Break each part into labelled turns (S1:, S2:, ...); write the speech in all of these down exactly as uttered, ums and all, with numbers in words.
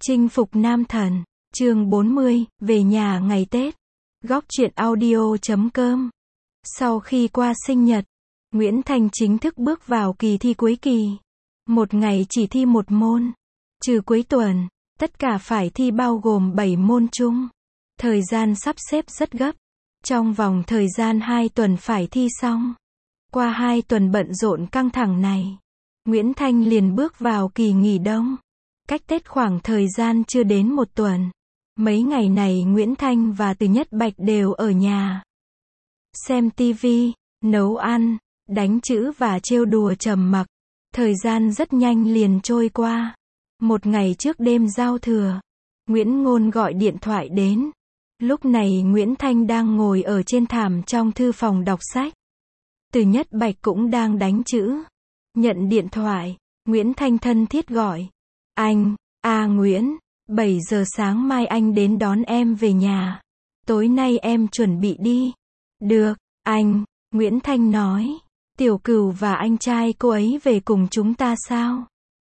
S1: Chinh phục nam thần, chương bốn mươi, về nhà ngày Tết. Góc truyện audio chấm com. Sau khi qua sinh nhật, Nguyễn Thanh chính thức bước vào kỳ thi cuối kỳ. Một ngày chỉ thi một môn. Trừ cuối tuần, tất cả phải thi bao gồm bảy môn chung. Thời gian sắp xếp rất gấp. Trong vòng thời gian hai tuần phải thi xong. Qua hai tuần bận rộn căng thẳng này, Nguyễn Thanh liền bước vào kỳ nghỉ đông. Cách Tết khoảng thời gian chưa đến một tuần. Mấy ngày này Nguyễn Thanh và Từ Nhất Bạch đều ở nhà. Xem tivi, nấu ăn, đánh chữ và trêu đùa trầm mặc. Thời gian rất nhanh liền trôi qua. Một ngày trước đêm giao thừa, Nguyễn Ngôn gọi điện thoại đến. Lúc này Nguyễn Thanh đang ngồi ở trên thảm trong thư phòng đọc sách. Từ Nhất Bạch cũng đang đánh chữ. Nhận điện thoại, Nguyễn Thanh thân thiết gọi. Anh, à Nguyễn, bảy giờ sáng mai anh đến đón em về nhà. Tối nay em chuẩn bị đi. Được, anh, Nguyễn Thanh nói. Tiểu Cửu và anh trai cô ấy về cùng chúng ta sao?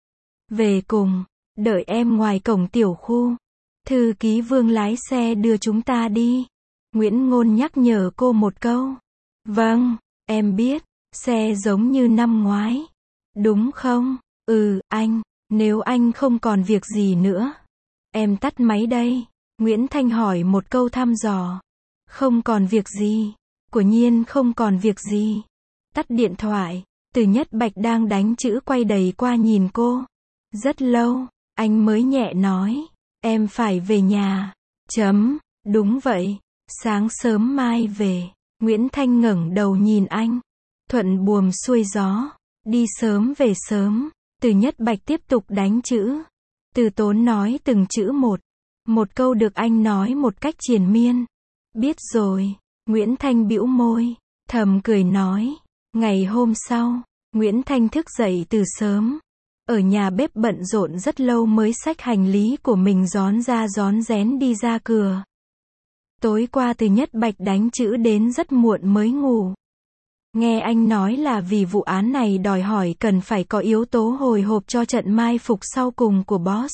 S1: Về cùng, đợi em ngoài cổng tiểu khu. Thư ký Vương lái xe đưa chúng ta đi. Nguyễn Ngôn nhắc nhở cô một câu. Vâng, em biết, xe giống như năm ngoái. Đúng không? Ừ, anh. Nếu anh không còn việc gì nữa, em tắt máy đây. Nguyễn Thanh hỏi một câu thăm dò. Không còn việc gì. Quả nhiên không còn việc gì. Tắt điện thoại, Từ Nhất Bạch đang đánh chữ quay đầy qua nhìn cô. Rất lâu, anh mới nhẹ nói. Em phải về nhà. Chấm, đúng vậy. Sáng sớm mai về. Nguyễn Thanh ngẩng đầu nhìn anh. Thuận buồm xuôi gió. Đi sớm về sớm. Từ Nhất Bạch tiếp tục đánh chữ. Từ Tốn nói từng chữ một. Một câu được anh nói một cách triền miên. Biết rồi. Nguyễn Thanh bĩu môi. Thầm cười nói. Ngày hôm sau, Nguyễn Thanh thức dậy từ sớm. Ở nhà bếp bận rộn rất lâu mới xách hành lý của mình rón ra rón rén đi ra cửa. Tối qua Từ Nhất Bạch đánh chữ đến rất muộn mới ngủ. Nghe anh nói là vì vụ án này đòi hỏi cần phải có yếu tố hồi hộp cho trận mai phục sau cùng của boss.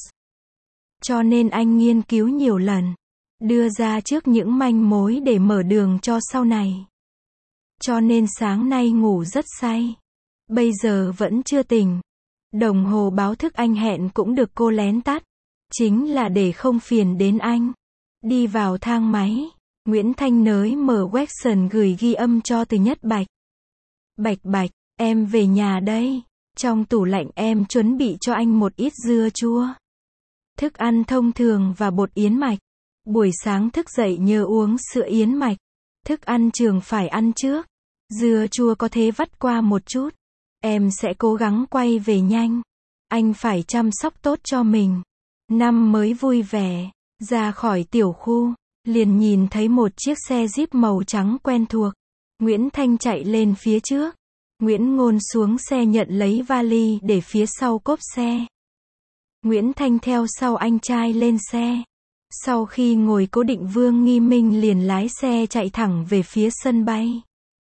S1: Cho nên anh nghiên cứu nhiều lần. Đưa ra trước những manh mối để mở đường cho sau này. Cho nên sáng nay ngủ rất say. Bây giờ vẫn chưa tỉnh. Đồng hồ báo thức anh hẹn cũng được cô lén tắt. Chính là để không phiền đến anh. Đi vào thang máy, Nguyễn Thanh nới mở Wexon gửi ghi âm cho Từ Nhất Bạch. Bạch Bạch, em về nhà đây. Trong tủ lạnh em chuẩn bị cho anh một ít dưa chua. Thức ăn thông thường và bột yến mạch. Buổi sáng thức dậy nhớ uống sữa yến mạch. Thức ăn trường phải ăn trước. Dưa chua có thể vắt qua một chút. Em sẽ cố gắng quay về nhanh. Anh phải chăm sóc tốt cho mình. Năm mới vui vẻ. Ra khỏi tiểu khu, liền nhìn thấy một chiếc xe Jeep màu trắng quen thuộc. Nguyễn Thanh chạy lên phía trước. Nguyễn Ngôn xuống xe nhận lấy vali để phía sau cốp xe. Nguyễn Thanh theo sau anh trai lên xe. Sau khi ngồi cố định Vương Nghi Minh liền lái xe chạy thẳng về phía sân bay.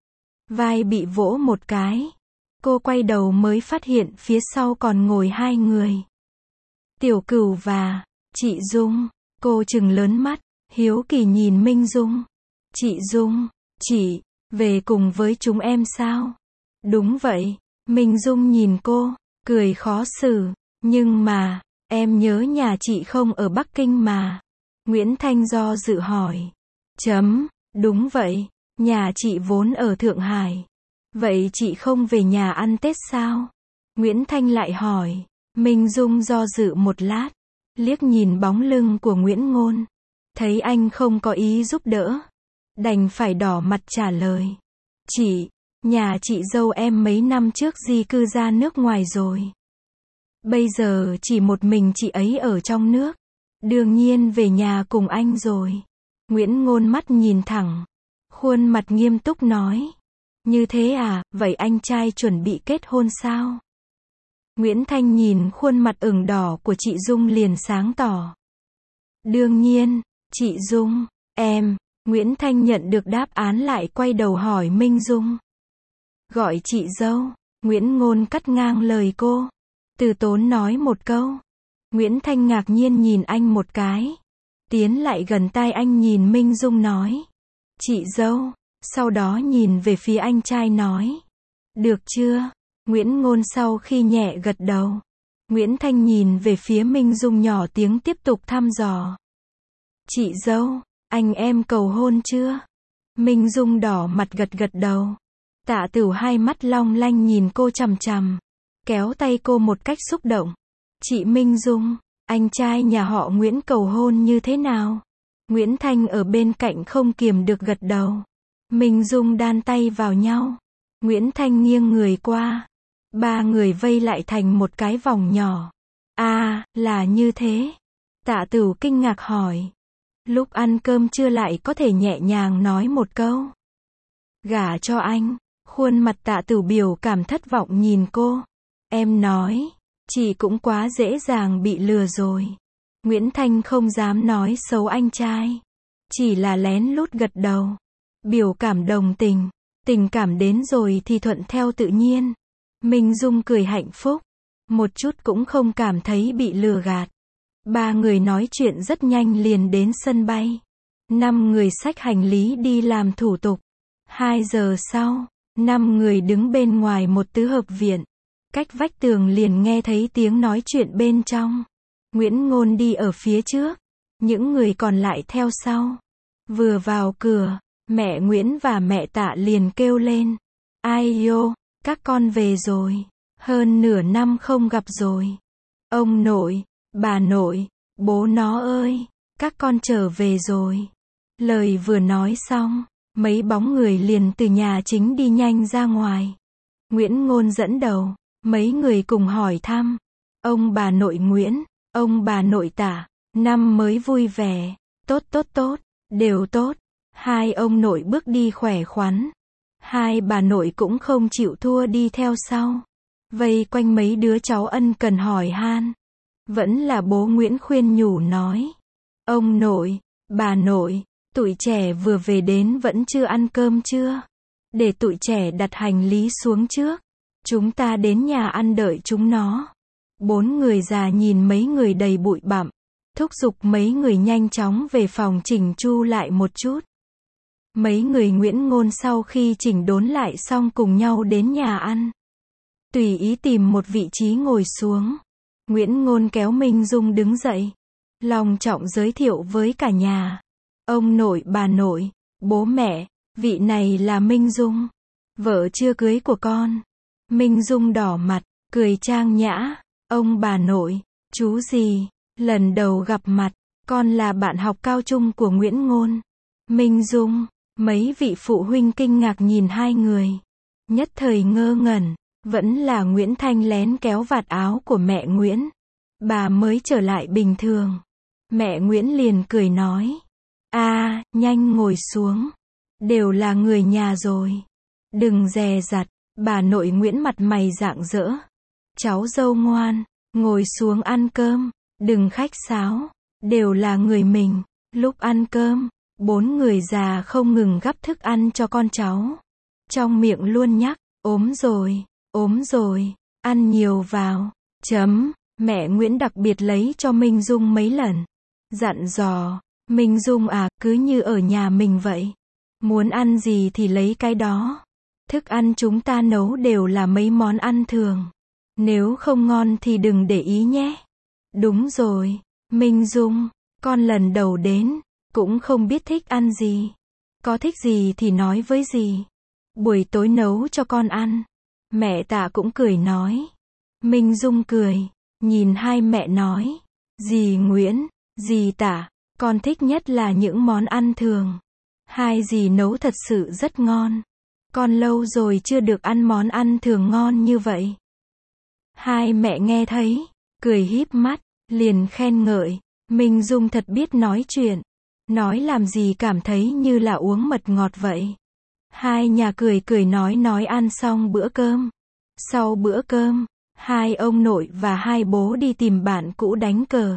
S1: Vai bị vỗ một cái. Cô quay đầu mới phát hiện phía sau còn ngồi hai người. Tiểu Cửu và chị Dung. Cô trừng lớn mắt, hiếu kỳ nhìn Minh Dung. Chị Dung, chị, về cùng với chúng em sao? Đúng vậy. Minh Dung nhìn cô, cười khó xử. Nhưng mà, em nhớ nhà chị không ở Bắc Kinh mà. Nguyễn Thanh do dự hỏi. Chấm, đúng vậy. Nhà chị vốn ở Thượng Hải. Vậy chị không về nhà ăn Tết sao? Nguyễn Thanh lại hỏi. Minh Dung do dự một lát. Liếc nhìn bóng lưng của Nguyễn Ngôn. Thấy anh không có ý giúp đỡ. Đành phải đỏ mặt trả lời. Chị, nhà chị dâu em mấy năm trước di cư ra nước ngoài rồi. Bây giờ chỉ một mình chị ấy ở trong nước. Đương nhiên về nhà cùng anh rồi. Nguyễn Ngôn mắt nhìn thẳng. Khuôn mặt nghiêm túc nói. Như thế à, vậy anh trai chuẩn bị kết hôn sao? Nguyễn Thanh nhìn khuôn mặt ửng đỏ của chị Dung liền sáng tỏ. Đương nhiên, chị Dung, em, Nguyễn Thanh nhận được đáp án lại quay đầu hỏi Minh Dung. Gọi chị dâu, Nguyễn Ngôn cắt ngang lời cô. Từ Tốn nói một câu. Nguyễn Thanh ngạc nhiên nhìn anh một cái. Tiến lại gần tai anh nhìn Minh Dung nói. Chị dâu. Sau đó nhìn về phía anh trai nói. Được chưa? Nguyễn Ngôn sau khi nhẹ gật đầu. Nguyễn Thanh nhìn về phía Minh Dung nhỏ tiếng tiếp tục thăm dò. Chị dâu, anh em cầu hôn chưa? Minh Dung đỏ mặt gật gật đầu. Tạ Tửu hai mắt long lanh nhìn cô chằm chằm. Kéo tay cô một cách xúc động. Chị Minh Dung, anh trai nhà họ Nguyễn cầu hôn như thế nào? Nguyễn Thanh ở bên cạnh không kiềm được gật đầu. Minh Dung đan tay vào nhau. Nguyễn Thanh nghiêng người qua. Ba người vây lại thành một cái vòng nhỏ. À, là như thế. Tạ Tửu kinh ngạc hỏi. Lúc ăn cơm trưa lại có thể nhẹ nhàng nói một câu. Gả cho anh. Khuôn mặt Tạ Tửu biểu cảm thất vọng nhìn cô. Em nói, chị cũng quá dễ dàng bị lừa rồi. Nguyễn Thanh không dám nói xấu anh trai. Chỉ là lén lút gật đầu. Biểu cảm đồng tình. Tình cảm đến rồi thì thuận theo tự nhiên. Minh Dung cười hạnh phúc. Một chút cũng không cảm thấy bị lừa gạt. Ba người nói chuyện rất nhanh liền đến sân bay. Năm người xách hành lý đi làm thủ tục. Hai giờ sau, năm người đứng bên ngoài một tứ hợp viện. Cách vách tường liền nghe thấy tiếng nói chuyện bên trong. Nguyễn Ngôn đi ở phía trước. Những người còn lại theo sau. Vừa vào cửa, mẹ Nguyễn và mẹ Tạ liền kêu lên. Ai yo, các con về rồi. Hơn nửa năm không gặp rồi. Ông nội, bà nội, bố nó ơi, các con trở về rồi. Lời vừa nói xong, mấy bóng người liền từ nhà chính đi nhanh ra ngoài. Nguyễn Ngôn dẫn đầu, mấy người cùng hỏi thăm. Ông bà nội Nguyễn, ông bà nội Tạ, năm mới vui vẻ, tốt tốt tốt, đều tốt. Hai ông nội bước đi khỏe khoắn. Hai bà nội cũng không chịu thua đi theo sau. Vây quanh mấy đứa cháu ân cần hỏi han. Vẫn là bố Nguyễn khuyên nhủ nói. Ông nội, bà nội, tụi trẻ vừa về đến vẫn chưa ăn cơm chưa? Để tụi trẻ đặt hành lý xuống trước. Chúng ta đến nhà ăn đợi chúng nó. Bốn người già nhìn mấy người đầy bụi bặm. Thúc giục mấy người nhanh chóng về phòng chỉnh chu lại một chút. Mấy người Nguyễn Ngôn sau khi chỉnh đốn lại xong cùng nhau đến nhà ăn. Tùy ý tìm một vị trí ngồi xuống. Nguyễn Ngôn kéo Minh Dung đứng dậy. Long trọng giới thiệu với cả nhà. Ông nội bà nội, bố mẹ, vị này là Minh Dung. Vợ chưa cưới của con. Minh Dung đỏ mặt, cười trang nhã. Ông bà nội, chú gì, lần đầu gặp mặt, con là bạn học cao trung của Nguyễn Ngôn. Minh Dung, mấy vị phụ huynh kinh ngạc nhìn hai người. Nhất thời ngơ ngẩn, vẫn là Nguyễn Thanh lén kéo vạt áo của mẹ Nguyễn. Bà mới trở lại bình thường. Mẹ Nguyễn liền cười nói. À, nhanh ngồi xuống. Đều là người nhà rồi. Đừng dè dặt. Bà nội Nguyễn mặt mày rạng rỡ. Cháu dâu ngoan, ngồi xuống ăn cơm. Đừng khách sáo. Đều là người mình. Lúc ăn cơm, bốn người già không ngừng gắp thức ăn cho con cháu. Trong miệng luôn nhắc, ốm rồi, ốm rồi, ăn nhiều vào. Chấm, mẹ Nguyễn đặc biệt lấy cho Minh Dung mấy lần. Dặn dò, Minh Dung à, cứ như ở nhà mình vậy. Muốn ăn gì thì lấy cái đó. Thức ăn chúng ta nấu đều là mấy món ăn thường. Nếu không ngon thì đừng để ý nhé. Đúng rồi, Minh Dung, con lần đầu đến, cũng không biết thích ăn gì. Có thích gì thì nói với dì. Buổi tối nấu cho con ăn. Mẹ Tạ cũng cười nói. Minh Dung cười, nhìn hai mẹ nói. Dì Nguyễn, dì Tạ, con thích nhất là những món ăn thường. Hai dì nấu thật sự rất ngon. Con lâu rồi chưa được ăn món ăn thường ngon như vậy. Hai mẹ nghe thấy, cười híp mắt, liền khen ngợi. Minh Dung thật biết nói chuyện. Nói làm gì cảm thấy như là uống mật ngọt vậy. Hai nhà cười cười nói nói ăn xong bữa cơm. Sau bữa cơm, hai ông nội và hai bố đi tìm bạn cũ đánh cờ.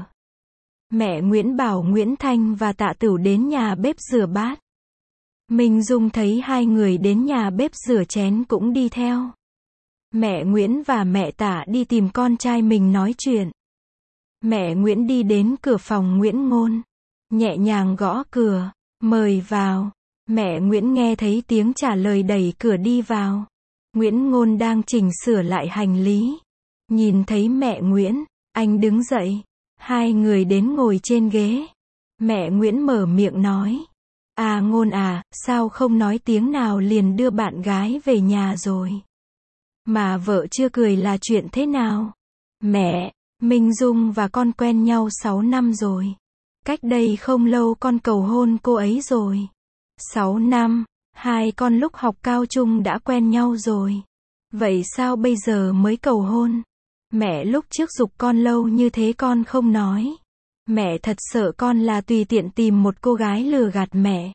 S1: Mẹ Nguyễn bảo Nguyễn Thanh và Tạ Tửu đến nhà bếp rửa bát. Minh Dung thấy hai người đến nhà bếp rửa chén cũng đi theo. Mẹ Nguyễn và mẹ Tạ đi tìm con trai mình nói chuyện. Mẹ Nguyễn đi đến cửa phòng Nguyễn Ngôn. Nhẹ nhàng gõ cửa. Mời vào. Mẹ Nguyễn nghe thấy tiếng trả lời đẩy cửa đi vào. Nguyễn Ngôn đang chỉnh sửa lại hành lý. Nhìn thấy mẹ Nguyễn, anh đứng dậy. Hai người đến ngồi trên ghế. Mẹ Nguyễn mở miệng nói. À Ngôn à, sao không nói tiếng nào liền đưa bạn gái về nhà rồi? Mà vợ chưa cười là chuyện thế nào? Mẹ, Minh Dung và con quen nhau sáu năm rồi. Cách đây không lâu con cầu hôn cô ấy rồi. sáu năm, hai con lúc học cao trung đã quen nhau rồi. Vậy sao bây giờ mới cầu hôn? Mẹ lúc trước giục con lâu như thế con không nói. Mẹ thật sợ con là tùy tiện tìm một cô gái lừa gạt mẹ.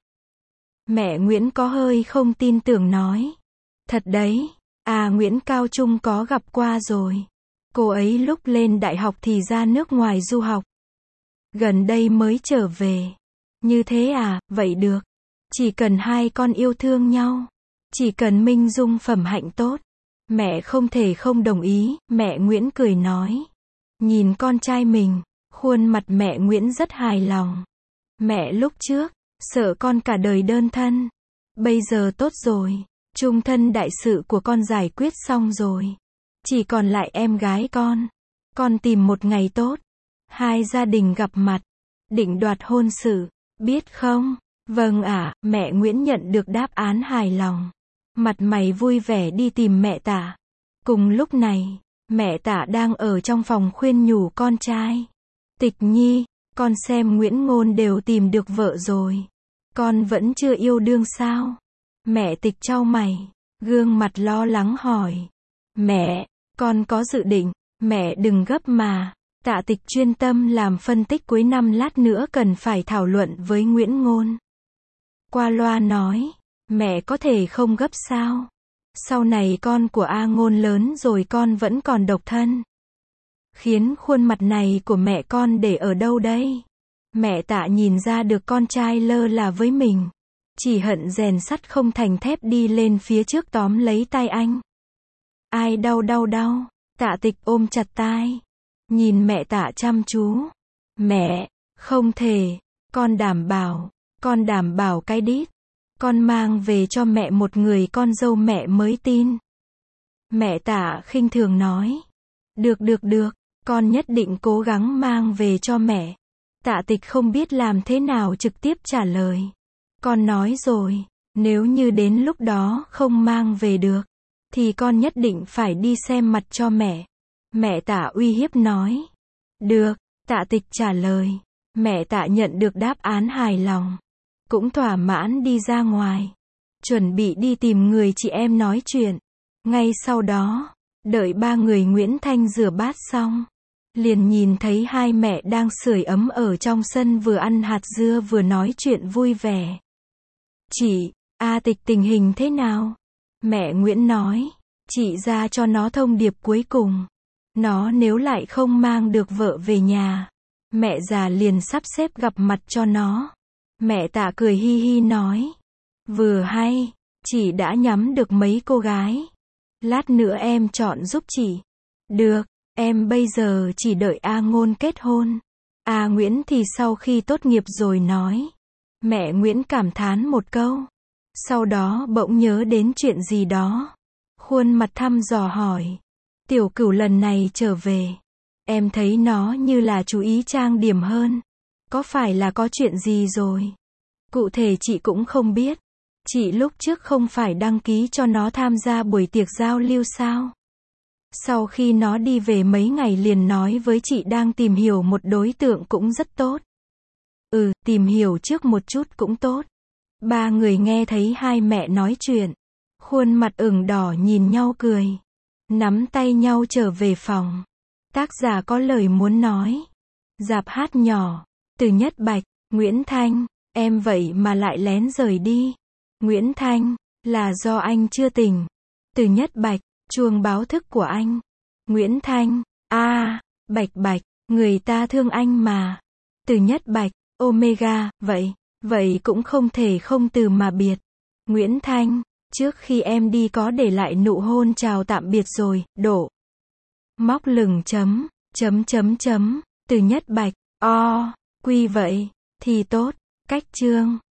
S1: Mẹ Nguyễn có hơi không tin tưởng nói. Thật đấy, à Nguyễn cao trung có gặp qua rồi. Cô ấy lúc lên đại học thì ra nước ngoài du học. Gần đây mới trở về. Như thế à, vậy được. Chỉ cần hai con yêu thương nhau. Chỉ cần Minh Dung phẩm hạnh tốt. Mẹ không thể không đồng ý, mẹ Nguyễn cười nói. Nhìn con trai mình, khuôn mặt mẹ Nguyễn rất hài lòng. Mẹ lúc trước, sợ con cả đời đơn thân. Bây giờ tốt rồi, chung thân đại sự của con giải quyết xong rồi. Chỉ còn lại em gái con. Con tìm một ngày tốt. Hai gia đình gặp mặt. Định đoạt hôn sự. Biết không? Vâng ạ, mẹ Nguyễn nhận được đáp án hài lòng. Mặt mày vui vẻ đi tìm mẹ Tả. Cùng lúc này, mẹ Tả đang ở trong phòng khuyên nhủ con trai. Tịch Nhi, con xem Nguyễn Ngôn đều tìm được vợ rồi. Con vẫn chưa yêu đương sao? Mẹ Tịch chau mày, gương mặt lo lắng hỏi. Mẹ, con có dự định, mẹ đừng gấp mà. Tạ Tịch chuyên tâm làm phân tích cuối năm lát nữa cần phải thảo luận với Nguyễn Ngôn. Qua loa nói, mẹ có thể không gấp sao? Sau này con của A Ngôn lớn rồi con vẫn còn độc thân. Khiến khuôn mặt này của mẹ con để ở đâu đây? Mẹ Tạ nhìn ra được con trai lơ là với mình. Chỉ hận rèn sắt không thành thép đi lên phía trước tóm lấy tay anh. Ai đau đau đau, Tạ Tịch ôm chặt tai. Nhìn mẹ Tạ chăm chú. Mẹ, không thể, con đảm bảo, con đảm bảo cái đít. Con mang về cho mẹ một người con dâu mẹ mới tin. Mẹ Tạ khinh thường nói. Được được được, con nhất định cố gắng mang về cho mẹ. Tạ Tịch không biết làm thế nào trực tiếp trả lời. Con nói rồi, nếu như đến lúc đó không mang về được, thì con nhất định phải đi xem mặt cho mẹ. Mẹ Tạ uy hiếp nói. Được, Tạ Tịch trả lời. Mẹ Tạ nhận được đáp án hài lòng. Cũng thỏa mãn đi ra ngoài. Chuẩn bị đi tìm người chị em nói chuyện. Ngay sau đó, đợi ba người Nguyễn Thanh rửa bát xong. Liền nhìn thấy hai mẹ đang sưởi ấm ở trong sân vừa ăn hạt dưa vừa nói chuyện vui vẻ. Chị, A Tịch tình hình thế nào? Mẹ Nguyễn nói. Chị ra cho nó thông điệp cuối cùng. Nó nếu lại không mang được vợ về nhà, mẹ già liền sắp xếp gặp mặt cho nó. Mẹ Tạ cười hi hi nói. Vừa hay, chị đã nhắm được mấy cô gái. Lát nữa em chọn giúp chị. Được, em bây giờ chỉ đợi A Ngôn kết hôn. A Nguyễn thì sau khi tốt nghiệp rồi nói. Mẹ Nguyễn cảm thán một câu. Sau đó bỗng nhớ đến chuyện gì đó. Khuôn mặt thăm dò hỏi. Tiểu Cửu lần này trở về. Em thấy nó như là chú ý trang điểm hơn. Có phải là có chuyện gì rồi? Cụ thể chị cũng không biết. Chị lúc trước không phải đăng ký cho nó tham gia buổi tiệc giao lưu sao? Sau khi nó đi về mấy ngày liền nói với chị đang tìm hiểu một đối tượng cũng rất tốt. Ừ, tìm hiểu trước một chút cũng tốt. Ba người nghe thấy hai mẹ nói chuyện. Khuôn mặt ửng đỏ nhìn nhau cười. Nắm tay nhau trở về phòng. Tác giả có lời muốn nói. Dạp hát nhỏ. Từ Nhất Bạch, Nguyễn Thanh. Em vậy mà lại lén rời đi. Nguyễn Thanh. Là do anh chưa tỉnh. Từ Nhất Bạch. Chuông báo thức của anh. Nguyễn Thanh. A, à, Bạch Bạch. Người ta thương anh mà. Từ Nhất Bạch. Omega. Vậy. Vậy cũng không thể không từ mà biệt. Nguyễn Thanh. Trước khi em đi có để lại nụ hôn chào tạm biệt rồi. Đổ. Móc lửng chấm. Chấm chấm chấm. từ nhất bạch, o, quy vậy, thì tốt, cách chương.